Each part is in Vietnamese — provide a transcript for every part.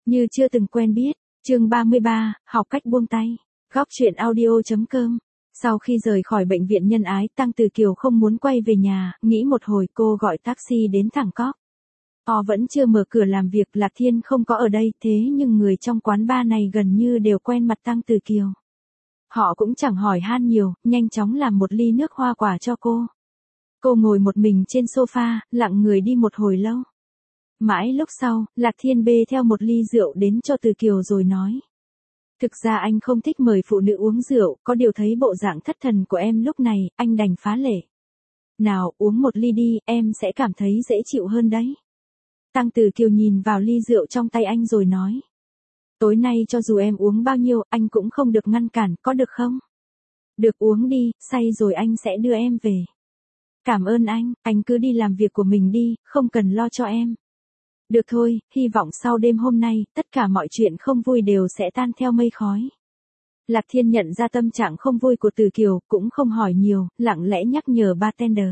Như chưa từng quen biết, chương 33, học cách buông tay. Góc truyện audio.com. Sau khi rời khỏi bệnh viện Nhân Ái, Tăng Từ Kiều không muốn quay về nhà, nghĩ một hồi cô gọi taxi đến thẳng Cóc. Họ vẫn chưa mở cửa làm việc, Lạc Thiên không có ở đây, thế nhưng người trong quán bar này gần như đều quen mặt Tăng Từ Kiều. Họ cũng chẳng hỏi han nhiều, nhanh chóng làm một ly nước hoa quả cho cô. Cô ngồi một mình trên sofa, lặng người đi một hồi lâu. Mãi lúc sau, Lạc Thiên bê theo một ly rượu đến cho Từ Kiều rồi nói. Thực ra anh không thích mời phụ nữ uống rượu, có điều thấy bộ dạng thất thần của em lúc này, anh đành phá lệ. Nào, uống một ly đi, em sẽ cảm thấy dễ chịu hơn đấy. Tăng Từ Kiều nhìn vào ly rượu trong tay anh rồi nói. Tối nay cho dù em uống bao nhiêu, anh cũng không được ngăn cản, có được không? Được, uống đi, say rồi anh sẽ đưa em về. Cảm ơn anh cứ đi làm việc của mình đi, không cần lo cho em. Được thôi, hy vọng sau đêm hôm nay, tất cả mọi chuyện không vui đều sẽ tan theo mây khói. Lạc Thiên nhận ra tâm trạng không vui của Từ Kiều, cũng không hỏi nhiều, lặng lẽ nhắc nhở bartender.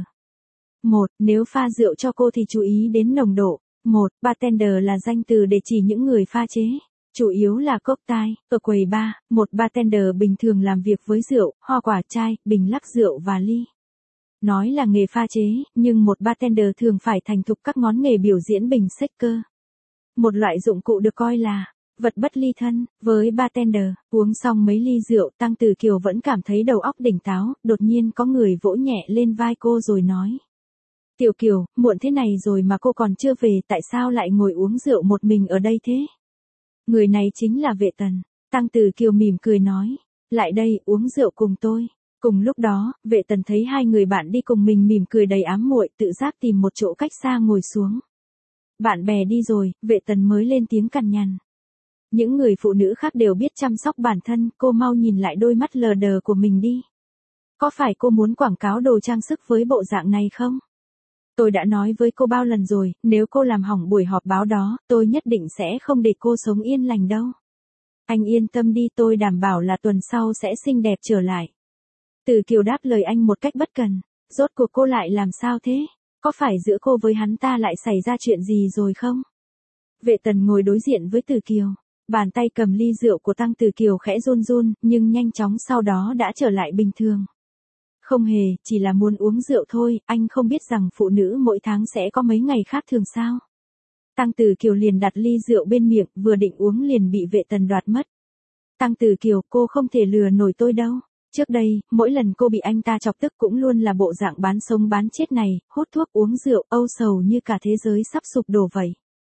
Nếu pha rượu cho cô thì chú ý đến nồng độ. Bartender là danh từ để chỉ những người pha chế. Chủ yếu là cocktail, ở quầy bar, một bartender bình thường làm việc với rượu, hoa quả, chai, bình lắc rượu và ly. Nói là nghề pha chế, nhưng một bartender thường phải thành thục các ngón nghề biểu diễn bình shaker. Một loại dụng cụ được coi là vật bất ly thân, với bartender. Uống xong mấy ly rượu, Tăng Từ Kiều vẫn cảm thấy đầu óc tỉnh táo, đột nhiên có người vỗ nhẹ lên vai cô rồi nói. Tiểu Kiều, muộn thế này rồi mà cô còn chưa về, tại sao lại ngồi uống rượu một mình ở đây thế? Người này chính là Vệ Tần. Tăng Từ Kiều mỉm cười nói, lại đây, uống rượu cùng tôi. Cùng lúc đó, Vệ Tần thấy hai người bạn đi cùng mình mỉm cười đầy ám muội, tự giác tìm một chỗ cách xa ngồi xuống. Bạn bè đi rồi, Vệ Tần mới lên tiếng cằn nhằn. Những người phụ nữ khác đều biết chăm sóc bản thân, cô mau nhìn lại đôi mắt lờ đờ của mình đi. Có phải cô muốn quảng cáo đồ trang sức với bộ dạng này không? Tôi đã nói với cô bao lần rồi, nếu cô làm hỏng buổi họp báo đó, tôi nhất định sẽ không để cô sống yên lành đâu. Anh yên tâm đi, tôi đảm bảo là tuần sau sẽ xinh đẹp trở lại. Từ Kiều đáp lời anh một cách bất cần. Rốt cuộc cô lại làm sao thế? Có phải giữa cô với hắn ta lại xảy ra chuyện gì rồi không? Vệ Tần ngồi đối diện với Từ Kiều. Bàn tay cầm ly rượu của Tăng Từ Kiều khẽ run run, nhưng nhanh chóng sau đó đã trở lại bình thường. Không hề, chỉ là muốn uống rượu thôi, anh không biết rằng phụ nữ mỗi tháng sẽ có mấy ngày khác thường sao? Tăng Từ Kiều liền đặt ly rượu bên miệng, vừa định uống liền bị Vệ Tần đoạt mất. Tăng Từ Kiều, cô không thể lừa nổi tôi đâu. Trước đây, mỗi lần cô bị anh ta chọc tức cũng luôn là bộ dạng bán sống bán chết này, hút thuốc uống rượu, âu sầu như cả thế giới sắp sụp đổ vậy.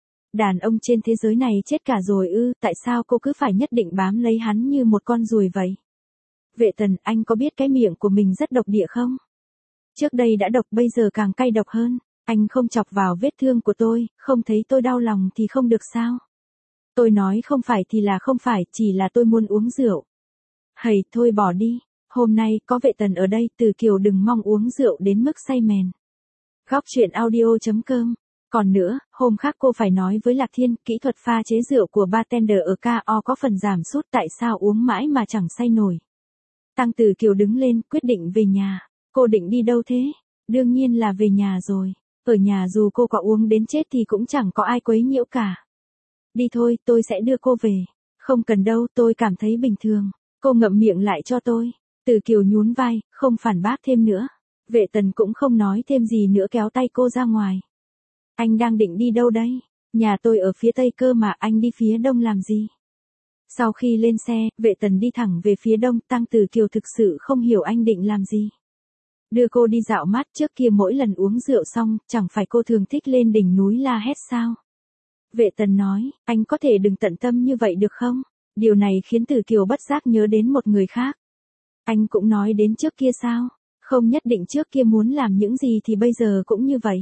Đàn ông trên thế giới này chết cả rồi ư, tại sao cô cứ phải nhất định bám lấy hắn như một con ruồi vậy? Vệ Tần, anh có biết cái miệng của mình rất độc địa không? Trước đây đã độc, bây giờ càng cay độc hơn. Anh không chọc vào vết thương của tôi, không thấy tôi đau lòng thì không được sao? Tôi nói không phải thì là không phải, chỉ là tôi muốn uống rượu. Hầy, thôi bỏ đi. Hôm nay, có Vệ Tần ở đây, Từ Kiều đừng mong uống rượu đến mức say mèn. Góc truyện audio.com. Còn nữa, hôm khác cô phải nói với Lạc Thiên, kỹ thuật pha chế rượu của bartender ở KO có phần giảm sút, tại sao uống mãi mà chẳng say nổi. Tăng Từ Kiều đứng lên, quyết định về nhà. Cô định đi đâu thế? Đương nhiên là về nhà rồi. Ở nhà dù cô có uống đến chết thì cũng chẳng có ai quấy nhiễu cả. Đi thôi, tôi sẽ đưa cô về. Không cần đâu, tôi cảm thấy bình thường. Cô ngậm miệng lại cho tôi. Từ Kiều nhún vai, không phản bác thêm nữa. Vệ Tần cũng không nói thêm gì nữa, kéo tay cô ra ngoài. Anh đang định đi đâu đây? Nhà tôi ở phía tây cơ mà, anh đi phía đông làm gì? Sau khi lên xe, Vệ Tần đi thẳng về phía đông, Tăng Từ Kiều thực sự không hiểu anh định làm gì. Đưa cô đi dạo mát, trước kia mỗi lần uống rượu xong, chẳng phải cô thường thích lên đỉnh núi la hét sao? Vệ Tần nói, anh có thể đừng tận tâm như vậy được không? Điều này khiến Từ Kiều bất giác nhớ đến một người khác. Anh cũng nói đến trước kia sao? Không nhất định trước kia muốn làm những gì thì bây giờ cũng như vậy.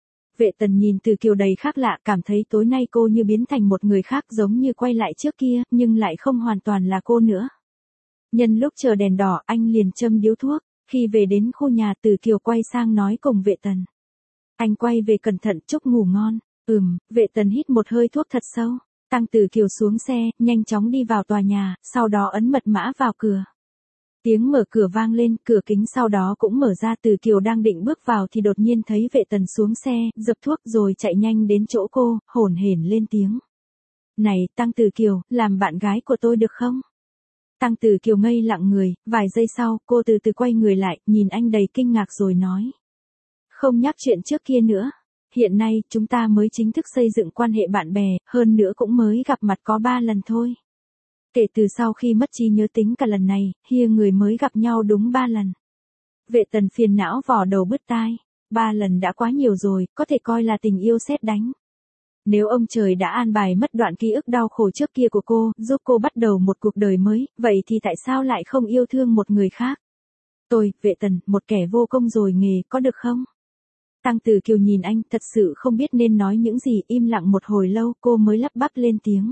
Vệ Tần nhìn Từ Kiều đầy khác lạ, cảm thấy tối nay cô như biến thành một người khác, giống như quay lại trước kia, nhưng lại không hoàn toàn là cô nữa. Nhân lúc chờ đèn đỏ, anh liền châm điếu thuốc. Khi về đến khu nhà, Từ Kiều quay sang nói cùng Vệ Tần. Anh quay về cẩn thận, chúc ngủ ngon. Vệ Tần hít một hơi thuốc thật sâu. Tăng Từ Kiều xuống xe, nhanh chóng đi vào tòa nhà, sau đó ấn mật mã vào cửa. Tiếng mở cửa vang lên, cửa kính sau đó cũng mở ra. Từ Kiều đang định bước vào thì đột nhiên thấy Vệ Tần xuống xe, dập thuốc rồi chạy nhanh đến chỗ cô, hổn hển lên tiếng. Này, Tăng Tử Kiều, làm bạn gái của tôi được không? Tăng Tử Kiều ngây lặng người, vài giây sau, cô từ từ quay người lại, nhìn anh đầy kinh ngạc rồi nói. Không nhắc chuyện trước kia nữa. Hiện nay, chúng ta mới chính thức xây dựng quan hệ bạn bè, hơn nữa cũng mới gặp mặt có 3 lần thôi. Kể từ sau khi mất trí nhớ tính cả lần này, người mới gặp nhau đúng 3 lần. Vệ Tần phiền não vò đầu bứt tai. 3 lần đã quá nhiều rồi, có thể coi là tình yêu sét đánh. Nếu ông trời đã an bài mất đoạn ký ức đau khổ trước kia của cô, giúp cô bắt đầu một cuộc đời mới, vậy thì tại sao lại không yêu thương một người khác? Tôi, Vệ Tần, một kẻ vô công rồi nghề, có được không? Tăng Tử Kiều nhìn anh, thật sự không biết nên nói những gì, im lặng một hồi lâu, cô mới lắp bắp lên tiếng.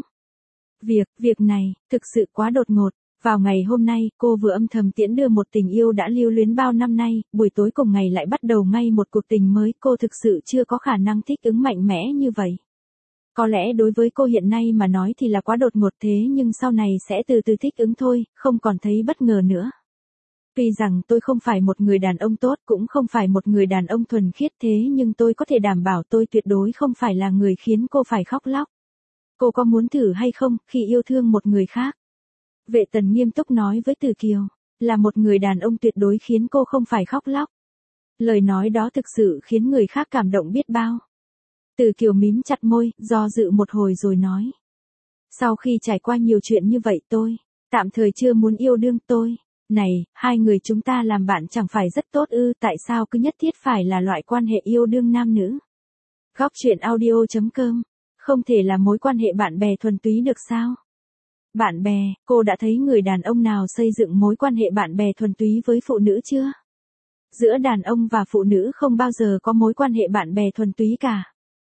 Việc này, thực sự quá đột ngột. Vào ngày hôm nay, cô vừa âm thầm tiễn đưa một tình yêu đã lưu luyến bao năm nay, buổi tối cùng ngày lại bắt đầu ngay một cuộc tình mới, cô thực sự chưa có khả năng thích ứng mạnh mẽ như vậy. Có lẽ đối với cô hiện nay mà nói thì là quá đột ngột thế nhưng sau này sẽ từ từ thích ứng thôi, không còn thấy bất ngờ nữa. Tuy rằng tôi không phải một người đàn ông tốt cũng không phải một người đàn ông thuần khiết thế nhưng tôi có thể đảm bảo tôi tuyệt đối không phải là người khiến cô phải khóc lóc. Cô có muốn thử hay không khi yêu thương một người khác? Vệ Tần nghiêm túc nói với Tử Kiều, là một người đàn ông tuyệt đối khiến cô không phải khóc lóc. Lời nói đó thực sự khiến người khác cảm động biết bao. Tử Kiều mím chặt môi, do dự một hồi rồi nói. Sau khi trải qua nhiều chuyện như vậy tôi, tạm thời chưa muốn yêu đương tôi. Này, hai người chúng ta làm bạn chẳng phải rất tốt ư, tại sao cứ nhất thiết phải là loại quan hệ yêu đương nam nữ? Góc truyện audio.com, không thể là mối quan hệ bạn bè thuần túy được sao? Bạn bè, cô đã thấy người đàn ông nào xây dựng mối quan hệ bạn bè thuần túy với phụ nữ chưa? Giữa đàn ông và phụ nữ không bao giờ có mối quan hệ bạn bè thuần túy cả.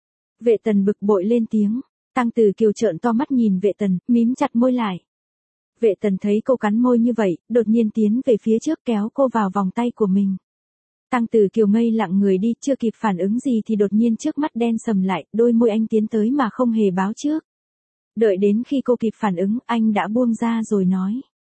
Vệ Tần bực bội lên tiếng, Tăng Tử Kiều trợn to mắt nhìn Vệ Tần, mím chặt môi lại. Vệ Tần thấy cô cắn môi như vậy, đột nhiên tiến về phía trước kéo cô vào vòng tay của mình. Tăng Tử Kiều ngây lặng người đi, chưa kịp phản ứng gì thì đột nhiên trước mắt đen sầm lại, đôi môi anh tiến tới mà không hề báo trước. Đợi đến khi cô kịp phản ứng, anh đã buông ra rồi nói.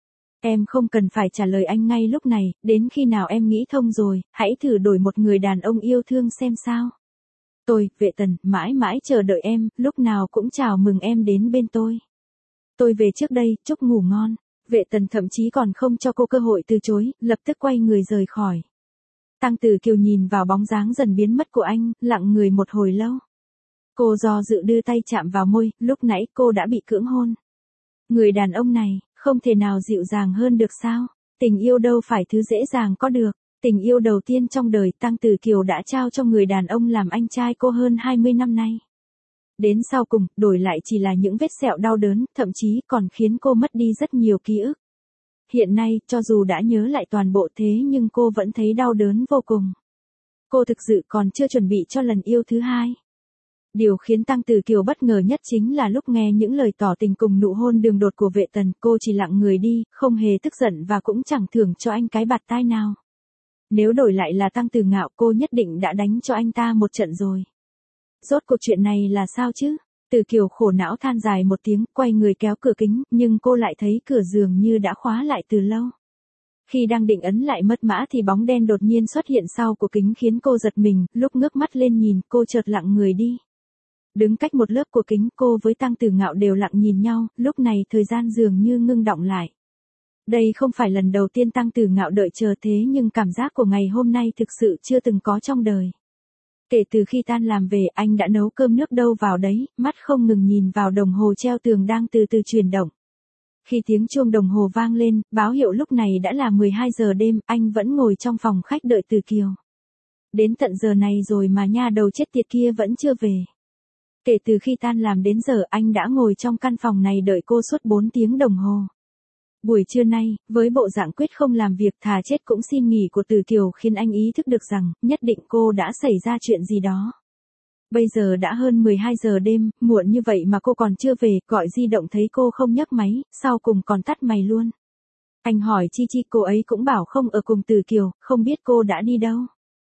Em không cần phải trả lời anh ngay lúc này, đến khi nào em nghĩ thông rồi, hãy thử đổi một người đàn ông yêu thương xem sao. Tôi, Vệ Tần, mãi mãi chờ đợi em, lúc nào cũng chào mừng em đến bên tôi. Tôi về trước đây, chúc ngủ ngon. Vệ Tần thậm chí còn không cho cô cơ hội từ chối, lập tức quay người rời khỏi. Tăng Tử Kiều nhìn vào bóng dáng dần biến mất của anh, lặng người một hồi lâu. Cô do dự đưa tay chạm vào môi, lúc nãy cô đã bị cưỡng hôn. Người đàn ông này, không thể nào dịu dàng hơn được sao? Tình yêu đâu phải thứ dễ dàng có được. Tình yêu đầu tiên trong đời Tăng Tử Kiều đã trao cho người đàn ông làm anh trai cô hơn 20 năm nay. Đến sau cùng, đổi lại chỉ là những vết sẹo đau đớn, thậm chí còn khiến cô mất đi rất nhiều ký ức. Hiện nay, cho dù đã nhớ lại toàn bộ thế nhưng cô vẫn thấy đau đớn vô cùng. Cô thực sự còn chưa chuẩn bị cho lần yêu thứ hai. Điều khiến Tăng Tử Kiều bất ngờ nhất chính là lúc nghe những lời tỏ tình cùng nụ hôn đường đột của Vệ Tần, cô chỉ lặng người đi, không hề tức giận và cũng chẳng thưởng cho anh cái bạt tai nào. Nếu đổi lại là Tăng Tử Ngạo cô nhất định đã đánh cho anh ta một trận rồi. Rốt cuộc chuyện này là sao chứ? Tử Kiều khổ não than dài một tiếng, quay người kéo cửa kính, nhưng cô lại thấy cửa giường như đã khóa lại từ lâu. Khi đang định ấn lại mật mã thì bóng đen đột nhiên xuất hiện sau của kính khiến cô giật mình, lúc ngước mắt lên nhìn, cô chợt lặng người đi. Đứng cách một lớp của kính, cô với Tăng Tử Ngạo đều lặng nhìn nhau, lúc này thời gian dường như ngưng đọng lại. Đây không phải lần đầu tiên Tăng Tử Ngạo đợi chờ thế nhưng cảm giác của ngày hôm nay thực sự chưa từng có trong đời. Kể từ khi tan làm về anh đã nấu cơm nước đâu vào đấy, mắt không ngừng nhìn vào đồng hồ treo tường đang từ từ chuyển động. Khi tiếng chuông đồng hồ vang lên, báo hiệu lúc này đã là 12 giờ đêm, anh vẫn ngồi trong phòng khách đợi Tử Kiều. Đến tận giờ này rồi mà nha đầu chết tiệt kia vẫn chưa về. Kể từ khi tan làm đến giờ anh đã ngồi trong căn phòng này đợi cô suốt 4 tiếng đồng hồ. Buổi trưa nay, với bộ dạng quyết không làm việc thà chết cũng xin nghỉ của Tử Kiều khiến anh ý thức được rằng, nhất định cô đã xảy ra chuyện gì đó. Bây giờ đã hơn 12 giờ đêm, muộn như vậy mà cô còn chưa về, gọi di động thấy cô không nhấc máy, sau cùng còn tắt máy luôn. Anh hỏi Chi Chi cô ấy cũng bảo không ở cùng Tử Kiều, không biết cô đã đi đâu.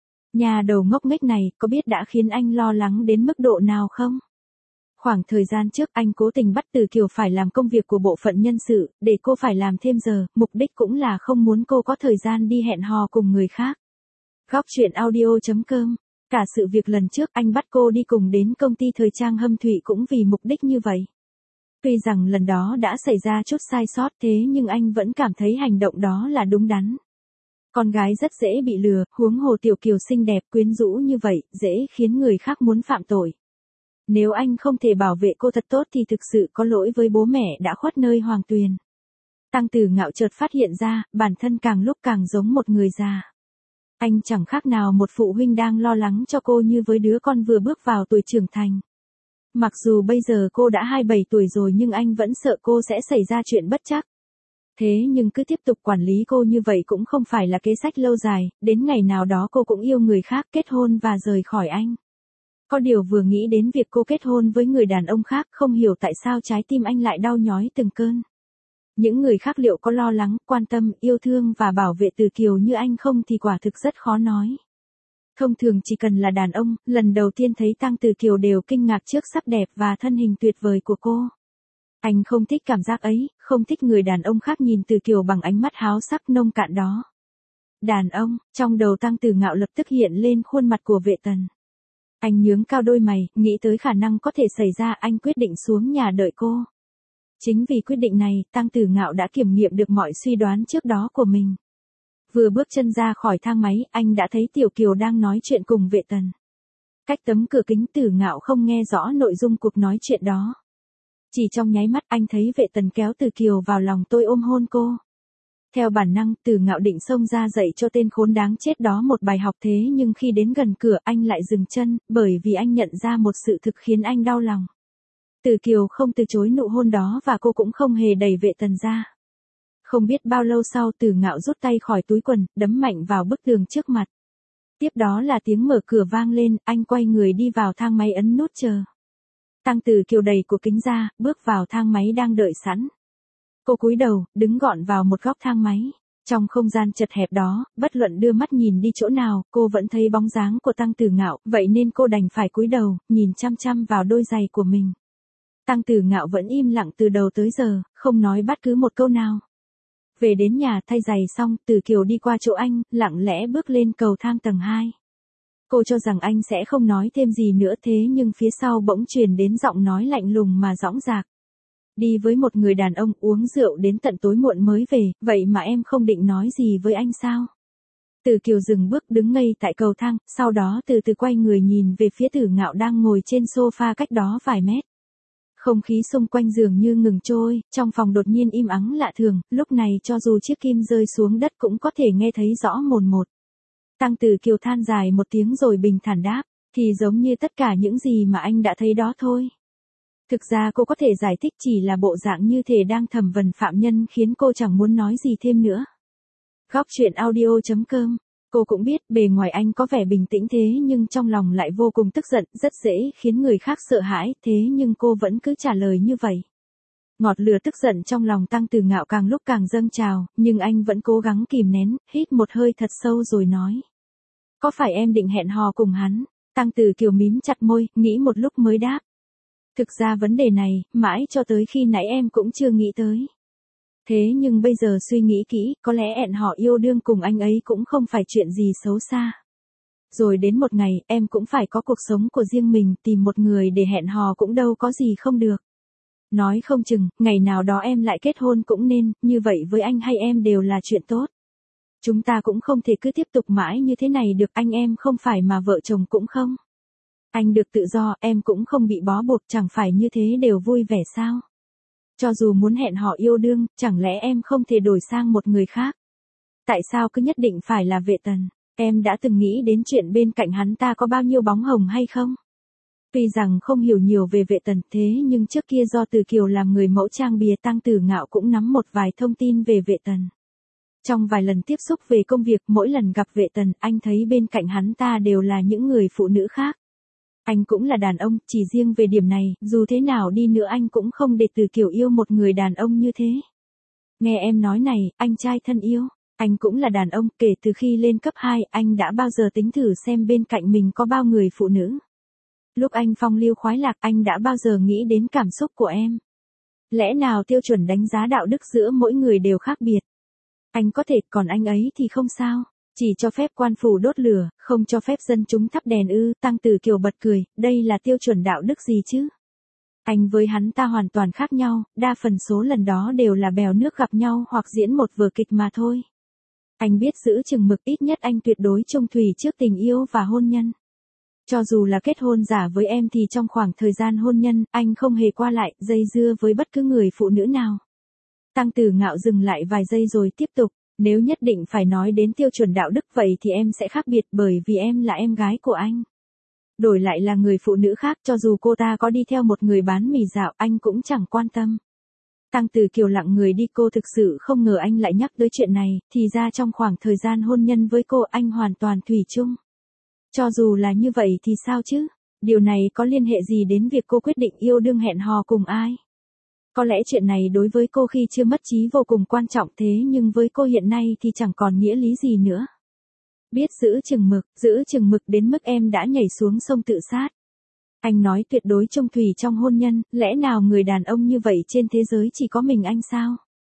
Nhà đầu ngốc nghếch này, có biết đã khiến anh lo lắng đến mức độ nào không? Khoảng thời gian trước anh cố tình bắt Tử Kiều phải làm công việc của bộ phận nhân sự, để cô phải làm thêm giờ, mục đích cũng là không muốn cô có thời gian đi hẹn hò cùng người khác. Góc truyện audio.com, cả sự việc lần trước anh bắt cô đi cùng đến công ty thời trang Hâm Thụy cũng vì mục đích như vậy. Tuy rằng lần đó đã xảy ra chút sai sót thế nhưng anh vẫn cảm thấy hành động đó là đúng đắn. Con gái rất dễ bị lừa, huống hồ Tiểu Kiều xinh đẹp quyến rũ như vậy, dễ khiến người khác muốn phạm tội. Nếu anh không thể bảo vệ cô thật tốt thì thực sự có lỗi với bố mẹ đã khuất nơi hoàng tuyền. Tăng Tử Ngạo chợt phát hiện ra, bản thân càng lúc càng giống một người già. Anh chẳng khác nào một phụ huynh đang lo lắng cho cô như với đứa con vừa bước vào tuổi trưởng thành. Mặc dù bây giờ cô đã 27 tuổi rồi nhưng anh vẫn sợ cô sẽ xảy ra chuyện bất trắc. Thế nhưng cứ tiếp tục quản lý cô như vậy cũng không phải là kế sách lâu dài, đến ngày nào đó cô cũng yêu người khác, kết hôn và rời khỏi anh. Có điều vừa nghĩ đến việc cô kết hôn với người đàn ông khác, không hiểu tại sao trái tim anh lại đau nhói từng cơn. Những người khác liệu có lo lắng, quan tâm, yêu thương và bảo vệ Từ Kiều như anh không thì quả thực rất khó nói. Thông thường chỉ cần là đàn ông, lần đầu tiên thấy Tăng Từ Kiều đều kinh ngạc trước sắc đẹp và thân hình tuyệt vời của cô. Anh không thích cảm giác ấy, không thích người đàn ông khác nhìn Từ Kiều bằng ánh mắt háo sắc nông cạn đó. Đàn ông, trong đầu Tăng Tử Ngạo lập tức hiện lên khuôn mặt của Vệ Tần. Anh nhướng cao đôi mày, nghĩ tới khả năng có thể xảy ra, anh quyết định xuống nhà đợi cô. Chính vì quyết định này, Tăng Tử Ngạo đã kiểm nghiệm được mọi suy đoán trước đó của mình. Vừa bước chân ra khỏi thang máy, anh đã thấy Tiểu Kiều đang nói chuyện cùng Vệ Tần. Cách tấm cửa kính, Tử Ngạo không nghe rõ nội dung cuộc nói chuyện đó. Chỉ trong nháy mắt anh thấy Vệ Tần kéo Từ Kiều vào lòng tôi ôm hôn cô. Theo bản năng, Tử Ngạo định xông ra dạy cho tên khốn đáng chết đó một bài học, thế nhưng khi đến gần cửa anh lại dừng chân, bởi vì anh nhận ra một sự thực khiến anh đau lòng. Từ Kiều không từ chối nụ hôn đó và cô cũng không hề đẩy Vệ Tần ra. Không biết bao lâu sau, Tử Ngạo rút tay khỏi túi quần, đấm mạnh vào bức tường trước mặt. Tiếp đó là tiếng mở cửa vang lên, anh quay người đi vào thang máy ấn nút chờ. Tăng Tử Kiều đẩy cửa kính ra, bước vào thang máy đang đợi sẵn. Cô cúi đầu, đứng gọn vào một góc thang máy. Trong không gian chật hẹp đó, bất luận đưa mắt nhìn đi chỗ nào, cô vẫn thấy bóng dáng của Tăng Tử Ngạo, vậy nên cô đành phải cúi đầu, nhìn chăm chăm vào đôi giày của mình. Tăng Tử Ngạo vẫn im lặng từ đầu tới giờ, không nói bất cứ một câu nào. Về đến nhà thay giày xong, Tử Kiều đi qua chỗ anh, lặng lẽ bước lên cầu thang tầng 2. Cô cho rằng anh sẽ không nói thêm gì nữa, thế nhưng phía sau bỗng truyền đến giọng nói lạnh lùng mà dõng dạc. Đi với một người đàn ông uống rượu đến tận tối muộn mới về, vậy mà em không định nói gì với anh sao? Tử Kiều dừng bước đứng ngây tại cầu thang, sau đó từ từ quay người nhìn về phía Tử Ngạo đang ngồi trên sofa cách đó vài mét. Không khí xung quanh dường như ngừng trôi, trong phòng đột nhiên im ắng lạ thường, lúc này cho dù chiếc kim rơi xuống đất cũng có thể nghe thấy rõ mồn một. Tăng Tử Kiều than dài một tiếng rồi bình thản đáp, thì giống như tất cả những gì mà anh đã thấy đó thôi. Thực ra cô có thể giải thích chỉ là bộ dạng như thể đang thẩm vấn phạm nhân khiến cô chẳng muốn nói gì thêm nữa. Góc truyện audio.com. Cô cũng biết bề ngoài anh có vẻ bình tĩnh thế nhưng trong lòng lại vô cùng tức giận, rất dễ khiến người khác sợ hãi, thế nhưng cô vẫn cứ trả lời như vậy. Ngọt lửa tức giận trong lòng Tăng Tử Ngạo càng lúc càng dâng trào, nhưng anh vẫn cố gắng kìm nén, hít một hơi thật sâu rồi nói. Có phải em định hẹn hò cùng hắn? Tăng Tử Kiều mím chặt môi, nghĩ một lúc mới đáp. Thực ra vấn đề này, mãi cho tới khi nãy em cũng chưa nghĩ tới. Thế nhưng bây giờ suy nghĩ kỹ, có lẽ hẹn hò yêu đương cùng anh ấy cũng không phải chuyện gì xấu xa. Rồi đến một ngày, em cũng phải có cuộc sống của riêng mình, tìm một người để hẹn hò cũng đâu có gì không được. Nói không chừng, ngày nào đó em lại kết hôn cũng nên, như vậy với anh hay em đều là chuyện tốt. Chúng ta cũng không thể cứ tiếp tục mãi như thế này được, anh em không phải mà vợ chồng cũng không. Anh được tự do, em cũng không bị bó buộc, chẳng phải như thế đều vui vẻ sao? Cho dù muốn hẹn hò yêu đương, chẳng lẽ em không thể đổi sang một người khác? Tại sao cứ nhất định phải là Vệ Tần? Em đã từng nghĩ đến chuyện bên cạnh hắn ta có bao nhiêu bóng hồng hay không? Tuy rằng không hiểu nhiều về Vệ Tần, thế nhưng trước kia do Từ Kiều làm người mẫu trang bìa, Tăng Tử Ngạo cũng nắm một vài thông tin về Vệ Tần. Trong vài lần tiếp xúc về công việc, mỗi lần gặp Vệ Tần, anh thấy bên cạnh hắn ta đều là những người phụ nữ khác. Anh cũng là đàn ông, chỉ riêng về điểm này, dù thế nào đi nữa anh cũng không để Từ Kiều yêu một người đàn ông như thế. Nghe em nói này, anh trai thân yêu, anh cũng là đàn ông, kể từ khi lên cấp 2, anh đã bao giờ tính thử xem bên cạnh mình có bao người phụ nữ? Lúc anh phong lưu khoái lạc, anh đã bao giờ nghĩ đến cảm xúc của em? Lẽ nào tiêu chuẩn đánh giá đạo đức giữa mỗi người đều khác biệt? Anh có thể, còn anh ấy thì không sao. Chỉ cho phép quan phủ đốt lửa, không cho phép dân chúng thắp đèn ư? Tăng Tử Kiều bật cười, đây là tiêu chuẩn đạo đức gì chứ? Anh với hắn ta hoàn toàn khác nhau, đa phần số lần đó đều là bèo nước gặp nhau hoặc diễn một vở kịch mà thôi. Anh biết giữ chừng mực, ít nhất anh tuyệt đối trung thủy trước tình yêu và hôn nhân. Cho dù là kết hôn giả với em thì trong khoảng thời gian hôn nhân, anh không hề qua lại, dây dưa với bất cứ người phụ nữ nào. Tăng Tử Ngạo dừng lại vài giây rồi tiếp tục, nếu nhất định phải nói đến tiêu chuẩn đạo đức vậy thì em sẽ khác biệt bởi vì em là em gái của anh. Đổi lại là người phụ nữ khác, cho dù cô ta có đi theo một người bán mì dạo, anh cũng chẳng quan tâm. Tăng Tử Kiều lặng người đi, cô thực sự không ngờ anh lại nhắc tới chuyện này, thì ra trong khoảng thời gian hôn nhân với cô anh hoàn toàn thủy chung. Cho dù là như vậy thì sao chứ? Điều này có liên hệ gì đến việc cô quyết định yêu đương hẹn hò cùng ai? Có lẽ chuyện này đối với cô khi chưa mất trí vô cùng quan trọng, thế nhưng với cô hiện nay thì chẳng còn nghĩa lý gì nữa. Biết giữ chừng mực đến mức em đã nhảy xuống sông tự sát. Anh nói tuyệt đối trung thủy trong hôn nhân, lẽ nào người đàn ông như vậy trên thế giới chỉ có mình anh sao?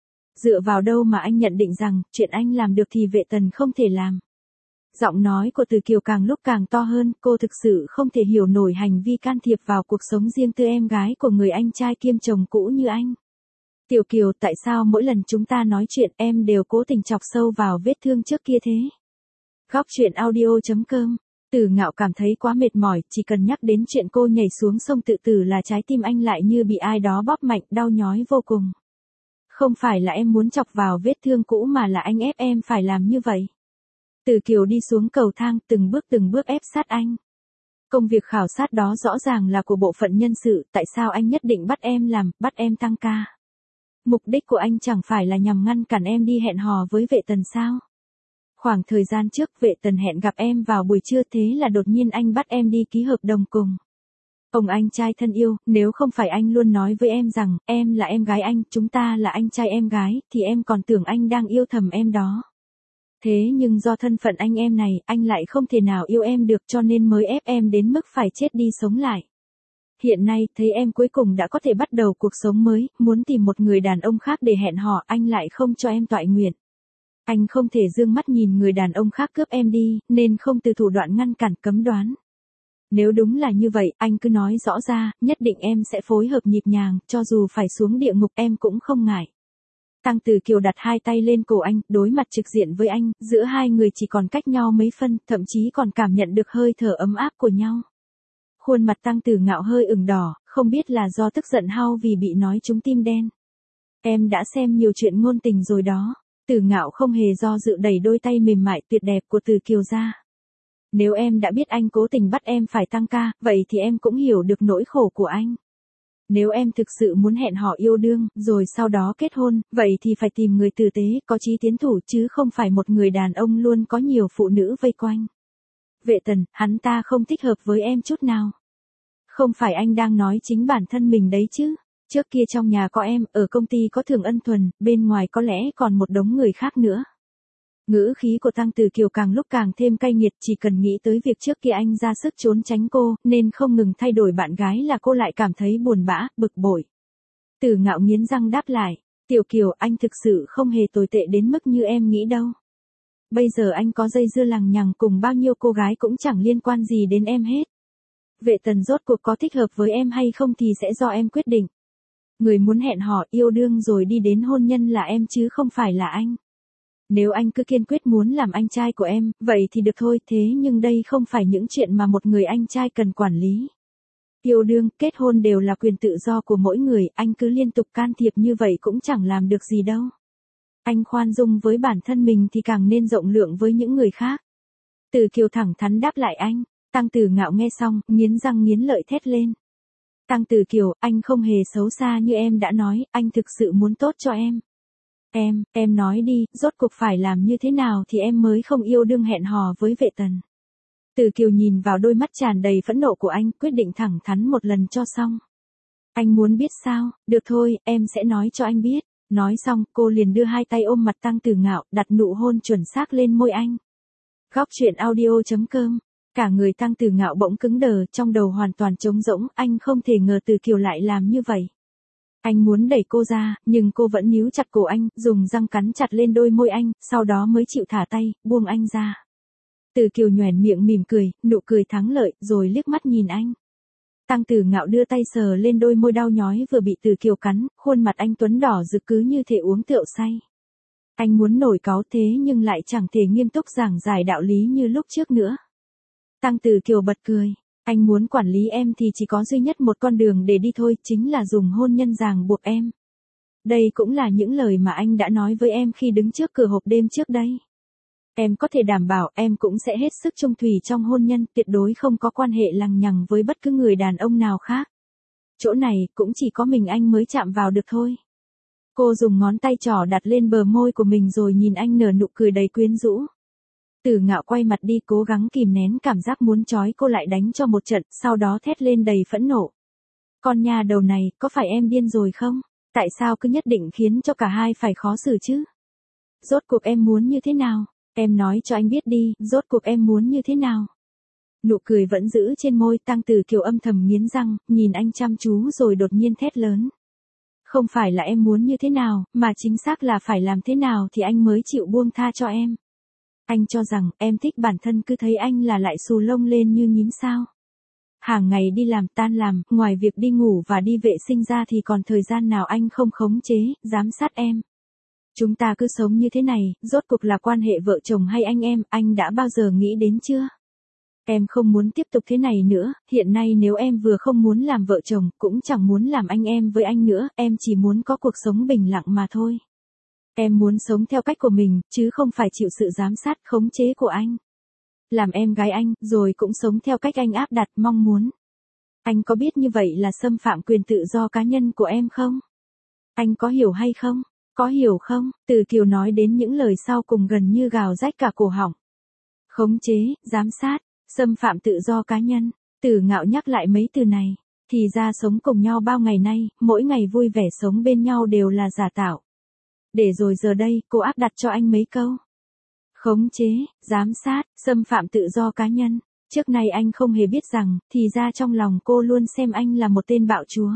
Dựa vào đâu mà anh nhận định rằng, chuyện anh làm được thì Vệ Tần không thể làm? Giọng nói của Từ Kiều càng lúc càng to hơn, cô thực sự không thể hiểu nổi hành vi can thiệp vào cuộc sống riêng tư em gái của người anh trai kiêm chồng cũ như anh. Tiểu Kiều, tại sao mỗi lần chúng ta nói chuyện em đều cố tình chọc sâu vào vết thương trước kia thế? Góc truyện audio.com. Tử Ngạo cảm thấy quá mệt mỏi, chỉ cần nhắc đến chuyện cô nhảy xuống sông tự tử là trái tim anh lại như bị ai đó bóp mạnh, đau nhói vô cùng. Không phải là em muốn chọc vào vết thương cũ mà là anh ép em phải làm như vậy. Từ Kiều đi xuống cầu thang, từng bước ép sát anh. Công việc khảo sát đó rõ ràng là của bộ phận nhân sự, tại sao anh nhất định bắt em làm, bắt em tăng ca? Mục đích của anh chẳng phải là nhằm ngăn cản em đi hẹn hò với Vệ Tần sao? Khoảng thời gian trước Vệ Tần hẹn gặp em vào buổi trưa, thế là đột nhiên anh bắt em đi ký hợp đồng cùng ông anh trai thân yêu, nếu không phải anh luôn nói với em rằng, em là em gái anh, chúng ta là anh trai em gái, thì em còn tưởng anh đang yêu thầm em đó. Thế nhưng do thân phận anh em này, anh lại không thể nào yêu em được, cho nên mới ép em đến mức phải chết đi sống lại. Hiện nay, thấy em cuối cùng đã có thể bắt đầu cuộc sống mới, muốn tìm một người đàn ông khác để hẹn hò, anh lại không cho em toại nguyện. Anh không thể dương mắt nhìn người đàn ông khác cướp em đi, nên không từ thủ đoạn ngăn cản, cấm đoán. Nếu đúng là như vậy, anh cứ nói rõ ra, nhất định em sẽ phối hợp nhịp nhàng, cho dù phải xuống địa ngục em cũng không ngại. Tăng Tử Kiều đặt hai tay lên cổ anh, đối mặt trực diện với anh, giữa hai người chỉ còn cách nhau mấy phân, thậm chí còn cảm nhận được hơi thở ấm áp của nhau. Khuôn mặt Tăng Tử Ngạo hơi ửng đỏ, không biết là do tức giận hay vì bị nói trúng tim đen. Em đã xem nhiều chuyện ngôn tình rồi đó. Tử Ngạo không hề do dự đẩy đôi tay mềm mại tuyệt đẹp của Từ Kiều ra. Nếu em đã biết anh cố tình bắt em phải tăng ca, vậy thì em cũng hiểu được nỗi khổ của anh. Nếu em thực sự muốn hẹn hò yêu đương, rồi sau đó kết hôn, vậy thì phải tìm người tử tế, có chí tiến thủ chứ không phải một người đàn ông luôn có nhiều phụ nữ vây quanh. Vệ Tần, hắn ta không thích hợp với em chút nào. Không phải anh đang nói chính bản thân mình đấy chứ. Trước kia trong nhà có em, ở công ty có Thường Ân Thuần, bên ngoài có lẽ còn một đống người khác nữa. Ngữ khí của Tăng Tử Kiều càng lúc càng thêm cay nghiệt, chỉ cần nghĩ tới việc trước kia anh ra sức trốn tránh cô, nên không ngừng thay đổi bạn gái là cô lại cảm thấy buồn bã, bực bội. Tử Ngạo nghiến răng đáp lại, Tiểu Kiều, anh thực sự không hề tồi tệ đến mức như em nghĩ đâu. Bây giờ anh có dây dưa lằng nhằng cùng bao nhiêu cô gái cũng chẳng liên quan gì đến em hết. Vệ Tần rốt cuộc có thích hợp với em hay không thì sẽ do em quyết định. Người muốn hẹn hò yêu đương rồi đi đến hôn nhân là em chứ không phải là anh. Nếu anh cứ kiên quyết muốn làm anh trai của em, vậy thì được thôi, thế nhưng đây không phải những chuyện mà một người anh trai cần quản lý. Yêu đương, kết hôn đều là quyền tự do của mỗi người, anh cứ liên tục can thiệp như vậy cũng chẳng làm được gì đâu. Anh khoan dung với bản thân mình thì càng nên rộng lượng với những người khác. Từ Kiều thẳng thắn đáp lại anh. Tăng Tử Ngạo nghe xong, nghiến răng nghiến lợi thét lên. Tăng Tử Kiều, anh không hề xấu xa như em đã nói, anh thực sự muốn tốt cho em. Em nói đi, rốt cuộc phải làm như thế nào thì em mới không yêu đương hẹn hò với Vệ Tần. Từ Kiều nhìn vào đôi mắt tràn đầy phẫn nộ của anh, quyết định thẳng thắn một lần cho xong. Anh muốn biết sao, được thôi, em sẽ nói cho anh biết. Nói xong, cô liền đưa hai tay ôm mặt Tăng Tử Ngạo, đặt nụ hôn chuẩn xác lên môi anh. Góc truyện audio.com. Cả người Tăng Tử Ngạo bỗng cứng đờ, trong đầu hoàn toàn trống rỗng, anh không thể ngờ Từ Kiều lại làm như vậy. Anh muốn đẩy cô ra, nhưng cô vẫn níu chặt cổ anh, dùng răng cắn chặt lên đôi môi anh, sau đó mới chịu thả tay, buông anh ra. Từ Kiều nhoẻn miệng mỉm cười, nụ cười thắng lợi, rồi liếc mắt nhìn anh. Tăng Tử Ngạo đưa tay sờ lên đôi môi đau nhói vừa bị Từ Kiều cắn, khuôn mặt anh tuấn đỏ rực cứ như thể uống rượu say. Anh muốn nổi cáu thế nhưng lại chẳng thể nghiêm túc giảng giải đạo lý như lúc trước nữa. Tăng Tử Kiều bật cười. Anh muốn quản lý em thì chỉ có duy nhất một con đường để đi thôi, chính là dùng hôn nhân ràng buộc em. Đây cũng là những lời mà anh đã nói với em khi đứng trước cửa hộp đêm trước đây. Em có thể đảm bảo em cũng sẽ hết sức chung thủy trong hôn nhân, tuyệt đối không có quan hệ lằng nhằng với bất cứ người đàn ông nào khác. Chỗ này cũng chỉ có mình anh mới chạm vào được thôi. Cô dùng ngón tay trỏ đặt lên bờ môi của mình rồi nhìn anh nở nụ cười đầy quyến rũ. Tử Ngạo quay mặt đi cố gắng kìm nén cảm giác muốn trói cô lại đánh cho một trận, sau đó thét lên đầy phẫn nộ. Con nhà đầu này, có phải em điên rồi không? Tại sao cứ nhất định khiến cho cả hai phải khó xử chứ? Rốt cuộc em muốn như thế nào? Em nói cho anh biết đi, rốt cuộc em muốn như thế nào? Nụ cười vẫn giữ trên môi, Tăng Tử Kiều âm thầm nghiến răng, nhìn anh chăm chú rồi đột nhiên thét lớn. Không phải là em muốn như thế nào, mà chính xác là phải làm thế nào thì anh mới chịu buông tha cho em. Anh cho rằng em thích bản thân cứ thấy anh là lại xù lông lên như nhím sao. Hàng ngày đi làm tan làm, ngoài việc đi ngủ và đi vệ sinh ra thì còn thời gian nào anh không khống chế, giám sát em. Chúng ta cứ sống như thế này, rốt cuộc là quan hệ vợ chồng hay anh đã bao giờ nghĩ đến chưa? Em không muốn tiếp tục thế này nữa, hiện nay nếu em vừa không muốn làm vợ chồng, cũng chẳng muốn làm anh em với anh nữa, em chỉ muốn có cuộc sống bình lặng mà thôi. Em muốn sống theo cách của mình, chứ không phải chịu sự giám sát, khống chế của anh. Làm em gái anh, rồi cũng sống theo cách anh áp đặt, mong muốn. Anh có biết như vậy là xâm phạm quyền tự do cá nhân của em không? Anh có hiểu hay không? Có hiểu không? Từ Kiều nói đến những lời sau cùng gần như gào rách cả cổ họng. Khống chế, giám sát, xâm phạm tự do cá nhân. Tử Ngạo nhắc lại mấy từ này. Thì ra sống cùng nhau bao ngày nay, mỗi ngày vui vẻ sống bên nhau đều là giả tạo. Để rồi giờ đây, cô áp đặt cho anh mấy câu. Khống chế, giám sát, xâm phạm tự do cá nhân. Trước nay anh không hề biết rằng, thì ra trong lòng cô luôn xem anh là một tên bạo chúa.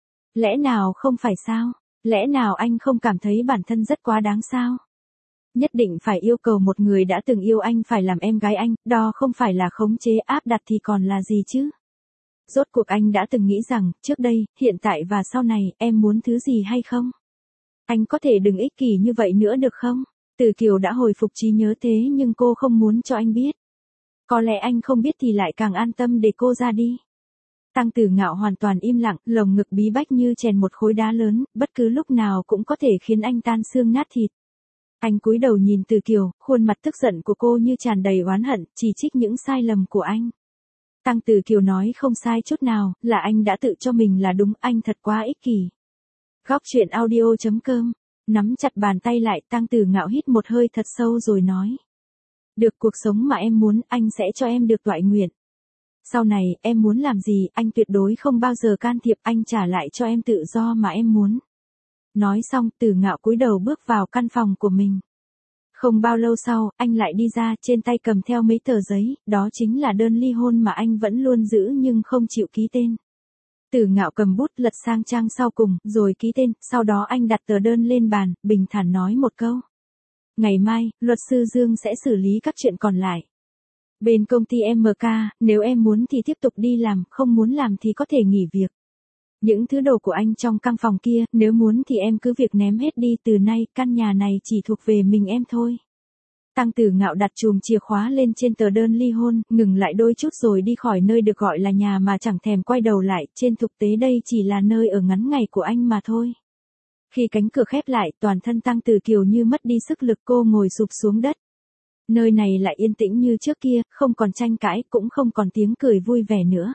Lẽ nào không phải sao? Lẽ nào anh không cảm thấy bản thân rất quá đáng sao? Nhất định phải yêu cầu một người đã từng yêu anh phải làm em gái anh, đó không phải là khống chế áp đặt thì còn là gì chứ? Rốt cuộc anh đã từng nghĩ rằng, trước đây, hiện tại và sau này, em muốn thứ gì hay không? Anh có thể đừng ích kỷ như vậy nữa được không? Từ Kiều đã hồi phục trí nhớ thế nhưng cô không muốn cho anh biết. Có lẽ anh không biết thì lại càng an tâm để cô ra đi. Tăng Tử Ngạo hoàn toàn im lặng, lồng ngực bí bách như chèn một khối đá lớn, bất cứ lúc nào cũng có thể khiến anh tan xương nát thịt. Anh cúi đầu nhìn Từ Kiều, khuôn mặt tức giận của cô như tràn đầy oán hận, chỉ trích những sai lầm của anh. Tăng Tử Kiều nói không sai chút nào, là anh đã tự cho mình là đúng, anh thật quá ích kỷ. Góc truyện audio.com, nắm chặt bàn tay lại, Tăng Tử Ngạo hít một hơi thật sâu rồi nói. Được cuộc sống mà em muốn, anh sẽ cho em được toại nguyện. Sau này, em muốn làm gì, anh tuyệt đối không bao giờ can thiệp, anh trả lại cho em tự do mà em muốn. Nói xong, Tử Ngạo cúi đầu bước vào căn phòng của mình. Không bao lâu sau, anh lại đi ra, trên tay cầm theo mấy tờ giấy, đó chính là đơn ly hôn mà anh vẫn luôn giữ nhưng không chịu ký tên. Tử Ngạo cầm bút lật sang trang sau cùng, rồi ký tên, sau đó anh đặt tờ đơn lên bàn, bình thản nói một câu. Ngày mai, luật sư Dương sẽ xử lý các chuyện còn lại. Bên công ty MK, nếu em muốn thì tiếp tục đi làm, không muốn làm thì có thể nghỉ việc. Những thứ đồ của anh trong căn phòng kia, nếu muốn thì em cứ việc ném hết đi, từ nay, căn nhà này chỉ thuộc về mình em thôi. Tăng Tử Ngạo đặt chùm chìa khóa lên trên tờ đơn ly hôn, ngừng lại đôi chút rồi đi khỏi nơi được gọi là nhà mà chẳng thèm quay đầu lại, trên thực tế đây chỉ là nơi ở ngắn ngày của anh mà thôi. Khi cánh cửa khép lại, toàn thân Tăng Tử Kiều như mất đi sức lực, cô ngồi sụp xuống đất. Nơi này lại yên tĩnh như trước kia, không còn tranh cãi, cũng không còn tiếng cười vui vẻ nữa.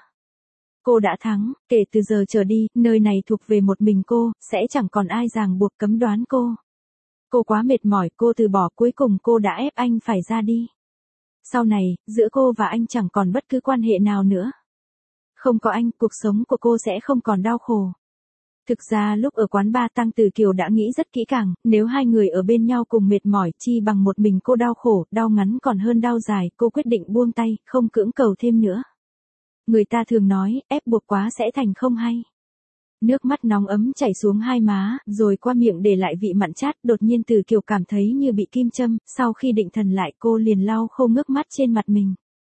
Cô đã thắng, kể từ giờ trở đi, nơi này thuộc về một mình cô, sẽ chẳng còn ai ràng buộc cấm đoán cô. Cô quá mệt mỏi, cô từ bỏ, cuối cùng cô đã ép anh phải ra đi. Sau này, giữa cô và anh chẳng còn bất cứ quan hệ nào nữa. Không có anh, cuộc sống của cô sẽ không còn đau khổ. Thực ra lúc ở quán bar Tăng Tử Kiều đã nghĩ rất kỹ càng, nếu hai người ở bên nhau cùng mệt mỏi, chi bằng một mình cô đau khổ, đau ngắn còn hơn đau dài, cô quyết định buông tay, không cưỡng cầu thêm nữa. Người ta thường nói, ép buộc quá sẽ thành không hay. Nước mắt nóng ấm chảy xuống hai má, rồi qua miệng để lại vị mặn chát, đột nhiên Tử Kiều cảm thấy như bị kim châm, sau khi định thần lại cô liền lau khô nước mắt trên mặt mình.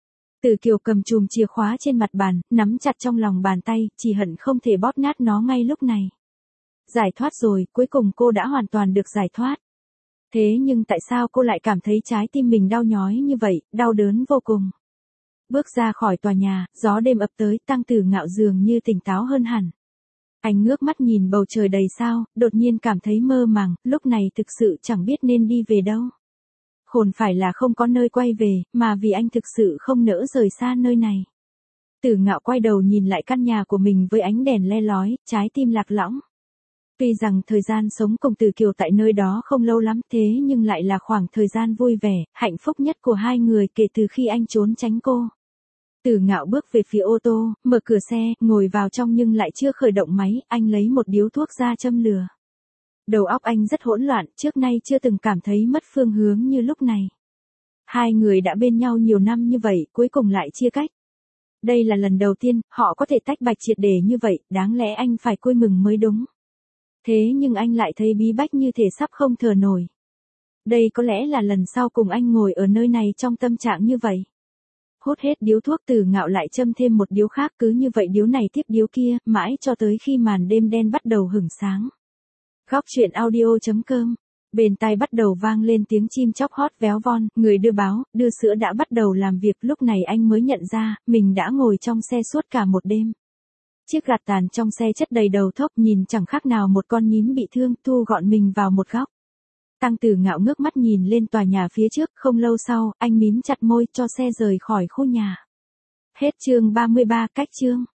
Từ Kiều cầm chùm chìa khóa trên mặt bàn, nắm chặt trong lòng bàn tay, chỉ hận không thể bóp nát nó ngay lúc này. Giải thoát rồi, cuối cùng cô đã hoàn toàn được giải thoát. Thế nhưng tại sao cô lại cảm thấy trái tim mình đau nhói như vậy, đau đớn vô cùng. Bước ra khỏi tòa nhà, gió đêm ập tới, Tăng Tử Ngạo dường như tỉnh táo hơn hẳn. Anh ngước mắt nhìn bầu trời đầy sao, đột nhiên cảm thấy mơ màng, lúc này thực sự chẳng biết nên đi về đâu. Khôn phải là không có nơi quay về, mà vì anh thực sự không nỡ rời xa nơi này. Tử Ngạo quay đầu nhìn lại căn nhà của mình với ánh đèn le lói, trái tim lạc lõng. Tuy rằng thời gian sống cùng Từ Kiều tại nơi đó không lâu lắm thế nhưng lại là khoảng thời gian vui vẻ, hạnh phúc nhất của hai người kể từ khi anh trốn tránh cô. Tử Ngạo bước về phía ô tô, mở cửa xe, ngồi vào trong nhưng lại chưa khởi động máy, anh lấy một điếu thuốc ra châm lửa. Đầu óc anh rất hỗn loạn, trước nay chưa từng cảm thấy mất phương hướng như lúc này. Hai người đã bên nhau nhiều năm như vậy, cuối cùng lại chia cách. Đây là lần đầu tiên, họ có thể tách bạch triệt để như vậy, đáng lẽ anh phải vui mừng mới đúng. Thế nhưng anh lại thấy bí bách như thể sắp không thở nổi. Đây có lẽ là lần sau cùng anh ngồi ở nơi này trong tâm trạng như vậy. Hút hết điếu thuốc Tử Ngạo lại châm thêm một điếu khác, cứ như vậy điếu này tiếp điếu kia, mãi cho tới khi màn đêm đen bắt đầu hửng sáng. Góc truyện audio.com. Bên tai bắt đầu vang lên tiếng chim chóc hót véo von, người đưa báo, đưa sữa đã bắt đầu làm việc, lúc này anh mới nhận ra, mình đã ngồi trong xe suốt cả một đêm. Chiếc gạt tàn trong xe chất đầy đầu thốc, nhìn chẳng khác nào một con nhím bị thương, thu gọn mình vào một góc. Tăng Tử Ngạo ngước mắt nhìn lên tòa nhà phía trước, không lâu sau, anh mím chặt môi cho xe rời khỏi khu nhà. Hết chương 33, cách chương.